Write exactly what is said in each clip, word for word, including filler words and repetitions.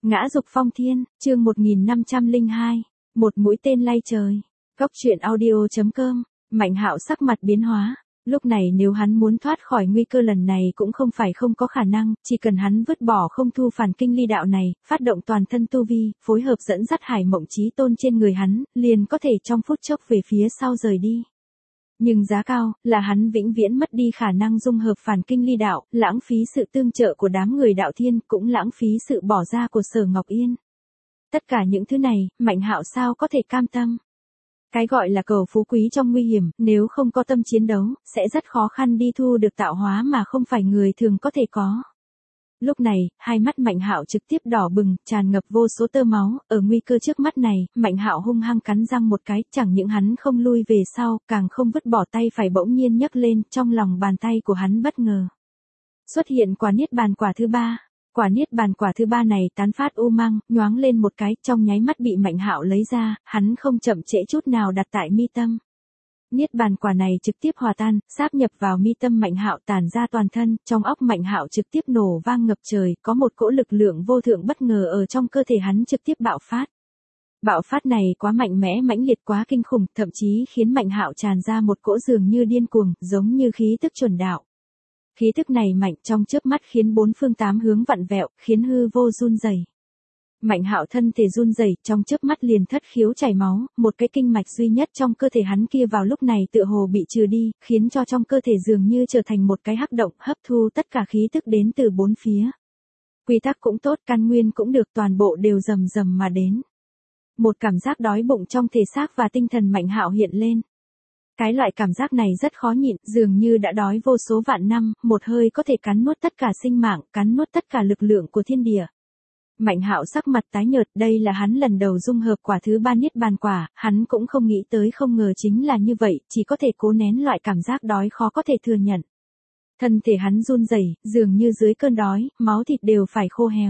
Ngã dục phong thiên, chương một nghìn năm trăm lẻ hai, một mũi tên lay trời. Góc truyện audio chấm com, Mạnh Hạo sắc mặt biến hóa. Lúc này nếu hắn muốn thoát khỏi nguy cơ lần này cũng không phải không có khả năng, chỉ cần hắn vứt bỏ không thu phản kinh ly đạo này, phát động toàn thân tu vi, phối hợp dẫn dắt hải mộng chí tôn trên người hắn, liền có thể trong phút chốc về phía sau rời đi. Nhưng giá cao, là hắn vĩnh viễn mất đi khả năng dung hợp phản kinh ly đạo, lãng phí sự tương trợ của đám người đạo thiên, cũng lãng phí sự bỏ ra của Sở Ngọc Yên. Tất cả những thứ này, Mạnh Hạo sao có thể cam tâm. Cái gọi là cầu phú quý trong nguy hiểm, nếu không có tâm chiến đấu, sẽ rất khó khăn đi thu được tạo hóa mà không phải người thường có thể có. Lúc này, hai mắt Mạnh Hạo trực tiếp đỏ bừng, tràn ngập vô số tơ máu, ở nguy cơ trước mắt này, Mạnh Hạo hung hăng cắn răng một cái, chẳng những hắn không lui về sau, càng không vứt bỏ tay phải bỗng nhiên nhấc lên, trong lòng bàn tay của hắn bất ngờ xuất hiện quả niết bàn quả thứ ba. Quả niết bàn quả thứ ba này tán phát u mang, nhoáng lên một cái, trong nháy mắt bị Mạnh Hạo lấy ra, hắn không chậm trễ chút nào đặt tại mi tâm. Niết bàn quả này trực tiếp hòa tan, sáp nhập vào mi tâm Mạnh Hạo, tản ra toàn thân, trong óc Mạnh Hạo trực tiếp nổ vang ngập trời, có một cỗ lực lượng vô thượng bất ngờ ở trong cơ thể hắn trực tiếp bạo phát. Bạo phát này quá mạnh mẽ mãnh liệt quá kinh khủng, thậm chí khiến Mạnh Hạo tràn ra một cỗ dường như điên cuồng, giống như khí tức chuẩn đạo. Khí tức này mạnh trong chớp mắt khiến bốn phương tám hướng vặn vẹo, khiến hư vô run rẩy. Mạnh Hạo thân thể run rẩy, trong chớp mắt liền thất khiếu chảy máu, một cái kinh mạch duy nhất trong cơ thể hắn kia vào lúc này tựa hồ bị trừ đi, khiến cho trong cơ thể dường như trở thành một cái hắc động, hấp thu tất cả khí tức đến từ bốn phía. Quy tắc cũng tốt, căn nguyên cũng được, toàn bộ đều rầm rầm mà đến. Một cảm giác đói bụng trong thể xác và tinh thần Mạnh Hạo hiện lên. Cái loại cảm giác này rất khó nhịn, dường như đã đói vô số vạn năm, một hơi có thể cắn nuốt tất cả sinh mạng, cắn nuốt tất cả lực lượng của thiên địa. Mạnh Hạo sắc mặt tái nhợt, đây là hắn lần đầu dung hợp quả thứ ba niết bàn quả, hắn cũng không nghĩ tới không ngờ chính là như vậy, chỉ có thể cố nén loại cảm giác đói khó có thể thừa nhận. Thân thể hắn run rẩy, dường như dưới cơn đói, máu thịt đều phải khô héo.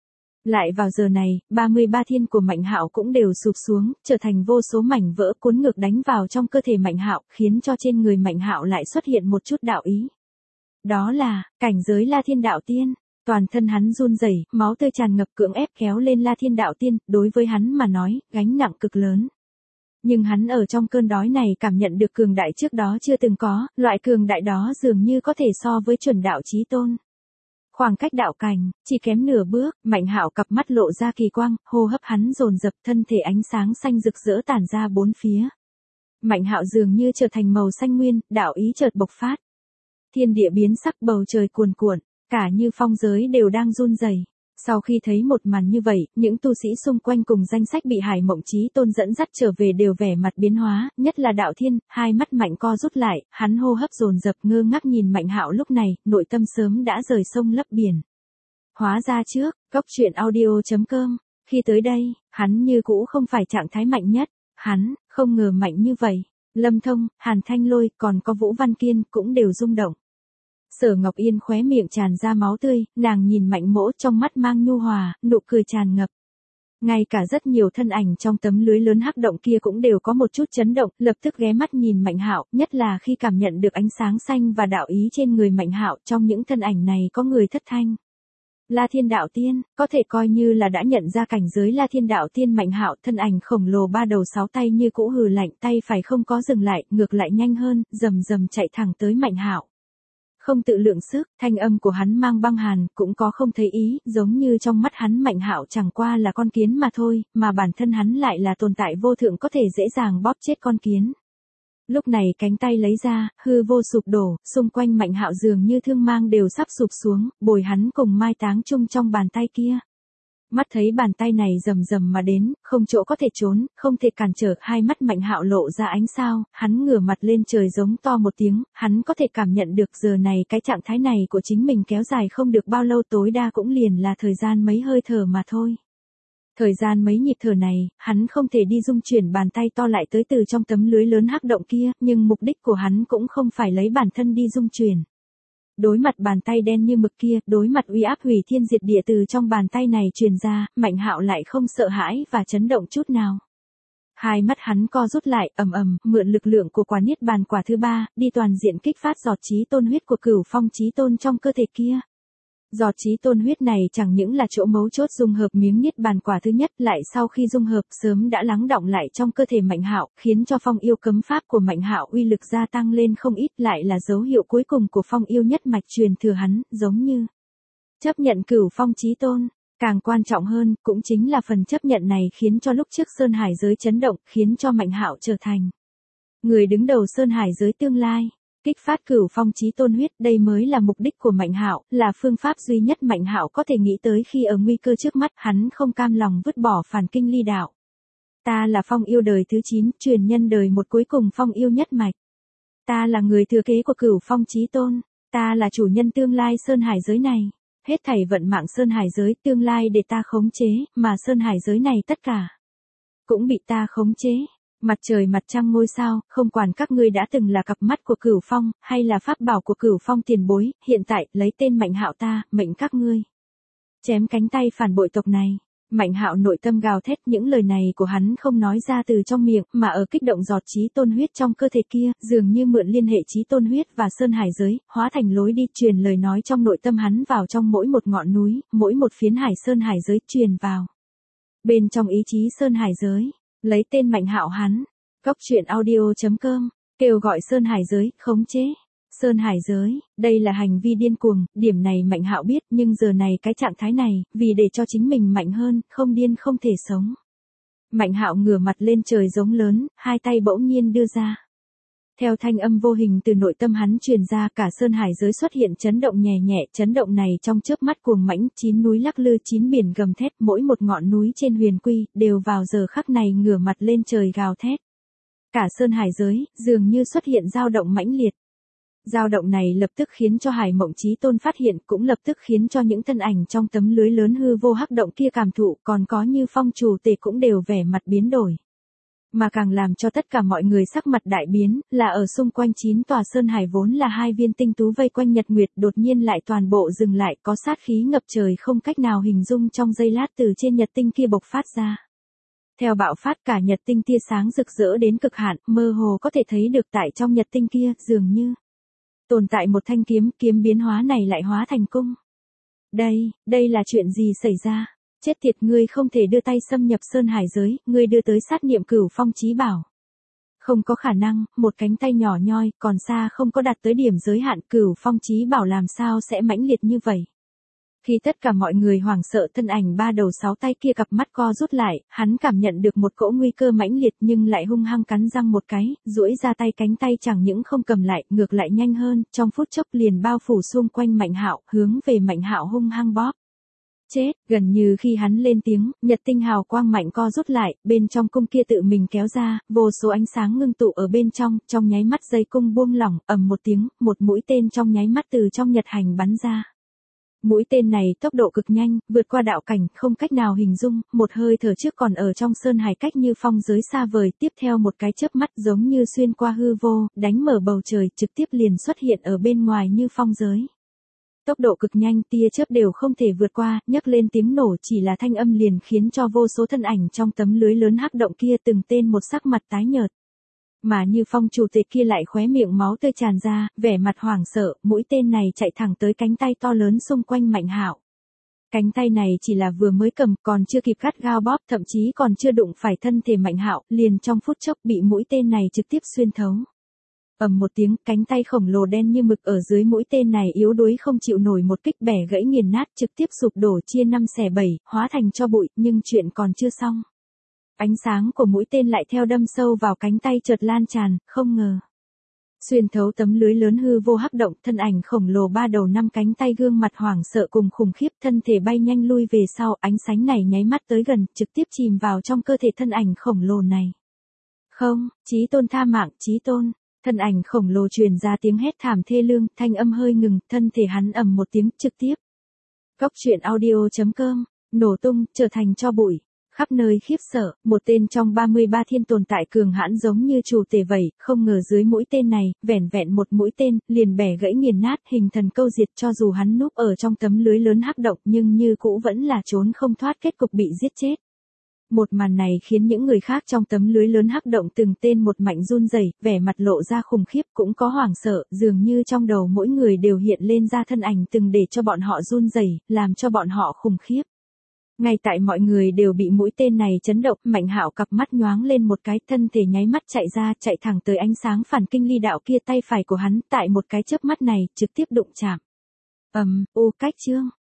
Lại vào giờ này, ba mươi ba thiên của Mạnh Hạo cũng đều sụp xuống, trở thành vô số mảnh vỡ cuốn ngược đánh vào trong cơ thể Mạnh Hạo, khiến cho trên người Mạnh Hạo lại xuất hiện một chút đạo ý. Đó là cảnh giới La Thiên Đạo Tiên. Toàn thân hắn run rẩy, máu tươi tràn ngập, cưỡng ép kéo lên La Thiên Đạo Tiên, đối với hắn mà nói, gánh nặng cực lớn. Nhưng hắn ở trong cơn đói này cảm nhận được cường đại trước đó chưa từng có, loại cường đại đó dường như có thể so với chuẩn đạo chí tôn. Khoảng cách đạo cảnh, chỉ kém nửa bước, Mạnh Hạo cặp mắt lộ ra kỳ quang, hô hấp hắn dồn dập, thân thể ánh sáng xanh rực rỡ tản ra bốn phía. Mạnh Hạo dường như trở thành màu xanh nguyên, đạo ý chợt bộc phát. Thiên địa biến sắc, bầu trời cuồn cuộn, cả như phong giới đều đang run rẩy. Sau khi thấy một màn như vậy, những tu sĩ xung quanh cùng danh sách bị Hải Mộng Chí Tôn dẫn dắt trở về đều vẻ mặt biến hóa, nhất là Đạo Thiên, hai mắt Mạnh co rút lại, hắn hô hấp dồn dập ngơ ngác nhìn Mạnh Hạo lúc này, nội tâm sớm đã rời sông lấp biển. Hóa ra trước, góc truyện audio chấm com, khi tới đây, hắn như cũ không phải trạng thái mạnh nhất, hắn, không ngờ mạnh như vậy. Lâm Thông, Hàn Thanh Lôi, còn có Vũ Văn Kiên cũng đều rung động. Sở Ngọc Yên khóe miệng tràn ra máu tươi, nàng nhìn Mạnh Mỗ trong mắt mang nhu hòa, nụ cười tràn ngập. Ngay cả rất nhiều thân ảnh trong tấm lưới lớn hắc động kia cũng đều có một chút chấn động, lập tức ghé mắt nhìn Mạnh Hạo, nhất là khi cảm nhận được ánh sáng xanh và đạo ý trên người Mạnh Hạo, trong những thân ảnh này có người thất thanh. La Thiên Đạo Tiên, có thể coi như là đã nhận ra cảnh giới La Thiên Đạo Tiên. Mạnh Hạo thân ảnh khổng lồ ba đầu sáu tay như cũ hừ lạnh, tay phải không có dừng lại, ngược lại nhanh hơn, rầm rầm chạy thẳng tới Mạnh Hạo. Không tự lượng sức, thanh âm của hắn mang băng hàn, cũng có không thấy ý, giống như trong mắt hắn Mạnh Hạo chẳng qua là con kiến mà thôi, mà bản thân hắn lại là tồn tại vô thượng có thể dễ dàng bóp chết con kiến. Lúc này cánh tay lấy ra, hư vô sụp đổ, xung quanh Mạnh Hạo dường như thương mang đều sắp sụp xuống, bồi hắn cùng mai táng chung trong bàn tay kia. Mắt thấy bàn tay này rầm rầm mà đến, không chỗ có thể trốn, không thể cản trở, hai mắt Mạnh Hạo lộ ra ánh sao, hắn ngửa mặt lên trời giống to một tiếng, hắn có thể cảm nhận được giờ này cái trạng thái này của chính mình kéo dài không được bao lâu, tối đa cũng liền là thời gian mấy hơi thở mà thôi. Thời gian mấy nhịp thở này, hắn không thể đi dung chuyển bàn tay to lại tới từ trong tấm lưới lớn hắc động kia, nhưng mục đích của hắn cũng không phải lấy bản thân đi dung chuyển. Đối mặt bàn tay đen như mực kia, đối mặt uy áp hủy thiên diệt địa từ trong bàn tay này truyền ra, Mạnh Hạo lại không sợ hãi và chấn động chút nào. Hai mắt hắn co rút lại, ầm ầm, mượn lực lượng của quả niết bàn quả thứ ba, đi toàn diện kích phát giọt chí tôn huyết của Cửu Phong Chí Tôn trong cơ thể kia. Giọt chí tôn huyết này chẳng những là chỗ mấu chốt dung hợp miếng niết bàn quả thứ nhất, lại sau khi dung hợp sớm đã lắng đọng lại trong cơ thể Mạnh Hạo, khiến cho phong yêu cấm pháp của Mạnh Hạo uy lực gia tăng lên không ít, lại là dấu hiệu cuối cùng của phong yêu nhất mạch truyền thừa hắn, giống như chấp nhận cửu phong chí tôn. Càng quan trọng hơn, cũng chính là phần chấp nhận này khiến cho lúc trước Sơn Hải giới chấn động, khiến cho Mạnh Hạo trở thành người đứng đầu Sơn Hải giới tương lai. Kích phát cửu phong chí tôn huyết, đây mới là mục đích của Mạnh Hạo, là phương pháp duy nhất Mạnh Hạo có thể nghĩ tới khi ở nguy cơ trước mắt, hắn không cam lòng vứt bỏ phản kinh ly đạo. Ta là phong yêu đời thứ chín, truyền nhân đời một cuối cùng phong yêu nhất mạch. Ta là người thừa kế của cửu phong chí tôn, ta là chủ nhân tương lai Sơn Hải giới này. Hết thảy vận mạng Sơn Hải giới tương lai để ta khống chế, mà Sơn Hải giới này tất cả cũng bị ta khống chế. Mặt trời mặt trăng ngôi sao, không quản các ngươi đã từng là cặp mắt của cửu phong, hay là pháp bảo của cửu phong tiền bối, hiện tại, lấy tên Mạnh Hạo ta, mệnh các ngươi chém cánh tay phản bội tộc này. Mạnh Hạo nội tâm gào thét, những lời này của hắn không nói ra từ trong miệng, mà ở kích động giọt chí tôn huyết trong cơ thể kia, dường như mượn liên hệ chí tôn huyết và Sơn Hải giới, hóa thành lối đi truyền lời nói trong nội tâm hắn vào trong mỗi một ngọn núi, mỗi một phiến hải Sơn Hải giới truyền vào bên trong ý chí Sơn Hải giới. Lấy tên Mạnh Hạo hắn. Góc truyện audio chấm com, kêu gọi Sơn Hải giới, khống chế Sơn Hải giới, đây là hành vi điên cuồng, điểm này Mạnh Hạo biết, nhưng giờ này cái trạng thái này, vì để cho chính mình mạnh hơn, không điên không thể sống. Mạnh Hạo ngửa mặt lên trời giống lớn, hai tay bỗng nhiên đưa ra. Theo thanh âm vô hình từ nội tâm hắn truyền ra, cả Sơn Hải giới xuất hiện chấn động nhẹ nhẹ, chấn động này trong chớp mắt cuồng mãnh, chín núi lắc lư, chín biển gầm thét, mỗi một ngọn núi trên huyền quy, đều vào giờ khắc này ngửa mặt lên trời gào thét. Cả Sơn Hải giới, dường như xuất hiện dao động mãnh liệt. Dao động này lập tức khiến cho Hải Mộng Chí Tôn phát hiện, cũng lập tức khiến cho những thân ảnh trong tấm lưới lớn hư vô hắc động kia cảm thụ, còn có Như Phong chủ tể cũng đều vẻ mặt biến đổi. Mà càng làm cho tất cả mọi người sắc mặt đại biến, là ở xung quanh chín tòa Sơn Hải vốn là hai viên tinh tú vây quanh Nhật Nguyệt đột nhiên lại toàn bộ dừng lại, có sát khí ngập trời không cách nào hình dung trong giây lát từ trên Nhật tinh kia bộc phát ra. Theo bạo phát cả Nhật tinh tia sáng rực rỡ đến cực hạn, mơ hồ có thể thấy được tại trong Nhật tinh kia, dường như tồn tại một thanh kiếm, kiếm biến hóa này lại hóa thành cung. Đây, đây là chuyện gì xảy ra? Chết tiệt, ngươi không thể đưa tay xâm nhập Sơn Hải giới, ngươi đưa tới sát niệm cửu phong chí bảo. Không có khả năng, một cánh tay nhỏ nhoi, còn xa không có đạt tới điểm giới hạn, cửu phong chí bảo làm sao sẽ mãnh liệt như vậy. Khi tất cả mọi người hoảng sợ, thân ảnh ba đầu sáu tay kia cặp mắt co rút lại, hắn cảm nhận được một cỗ nguy cơ mãnh liệt nhưng lại hung hăng cắn răng một cái, duỗi ra tay, cánh tay chẳng những không cầm lại, ngược lại nhanh hơn, trong phút chốc liền bao phủ xung quanh Mạnh Hạo, hướng về Mạnh Hạo hung hăng bóp. Chết, gần như khi hắn lên tiếng, Nhật tinh hào quang mạnh co rút lại, bên trong cung kia tự mình kéo ra, vô số ánh sáng ngưng tụ ở bên trong, trong nháy mắt dây cung buông lỏng, ầm một tiếng, một mũi tên trong nháy mắt từ trong Nhật hành bắn ra. Mũi tên này tốc độ cực nhanh, vượt qua đạo cảnh, không cách nào hình dung, một hơi thở trước còn ở trong Sơn Hải cách Như Phong giới xa vời, tiếp theo một cái chớp mắt giống như xuyên qua hư vô, đánh mở bầu trời, trực tiếp liền xuất hiện ở bên ngoài Như Phong giới. Tốc độ cực nhanh, tia chớp đều không thể vượt qua, nhấc lên tiếng nổ, chỉ là thanh âm liền khiến cho vô số thân ảnh trong tấm lưới lớn hắc động kia từng tên một sắc mặt tái nhợt. Mà Như Phong chủ tịch kia lại khóe miệng máu tươi tràn ra, vẻ mặt hoảng sợ, mũi tên này chạy thẳng tới cánh tay to lớn xung quanh Mạnh Hạo. Cánh tay này chỉ là vừa mới cầm, còn chưa kịp gắt gao bóp, thậm chí còn chưa đụng phải thân thể Mạnh Hạo, liền trong phút chốc bị mũi tên này trực tiếp xuyên thấu. Ầm một tiếng, cánh tay khổng lồ đen như mực ở dưới mũi tên này yếu đuối không chịu nổi một kích, bẻ gãy nghiền nát, trực tiếp sụp đổ chia năm xẻ bảy, hóa thành tro bụi, nhưng chuyện còn chưa xong. Ánh sáng của mũi tên lại theo đâm sâu vào cánh tay chợt lan tràn, không ngờ xuyên thấu tấm lưới lớn hư vô hắc động, thân ảnh khổng lồ ba đầu năm cánh tay gương mặt hoảng sợ cùng khủng khiếp, thân thể bay nhanh lui về sau, ánh sáng này nháy mắt tới gần, trực tiếp chìm vào trong cơ thể thân ảnh khổng lồ này. Không, Chí Tôn tha mạng, Chí Tôn. Thân ảnh khổng lồ truyền ra tiếng hét thảm thê lương, thanh âm hơi ngừng, thân thể hắn ầm một tiếng, trực tiếp. Góc truyện audio chấm com, nổ tung, trở thành tro bụi. Khắp nơi khiếp sợ, một tên trong ba mươi ba thiên tồn tại cường hãn giống như chủ tể vậy, không ngờ dưới mũi tên này, vẻn vẹn một mũi tên, liền bẻ gãy nghiền nát, hình thần câu diệt, cho dù hắn núp ở trong tấm lưới lớn hắc động nhưng như cũ vẫn là trốn không thoát kết cục bị giết chết. Một màn này khiến những người khác trong tấm lưới lớn hắc động từng tên một mạnh run rẩy, vẻ mặt lộ ra khủng khiếp, cũng có hoảng sợ, dường như trong đầu mỗi người đều hiện lên ra thân ảnh từng để cho bọn họ run rẩy, làm cho bọn họ khủng khiếp. Ngay tại mọi người đều bị mũi tên này chấn động, Mạnh Hạo cặp mắt nhoáng lên một cái, thân thể nháy mắt chạy ra, chạy thẳng tới ánh sáng phản kinh ly đạo kia, tay phải của hắn tại một cái chớp mắt này trực tiếp đụng chạm. Ầm, um, ô cách chương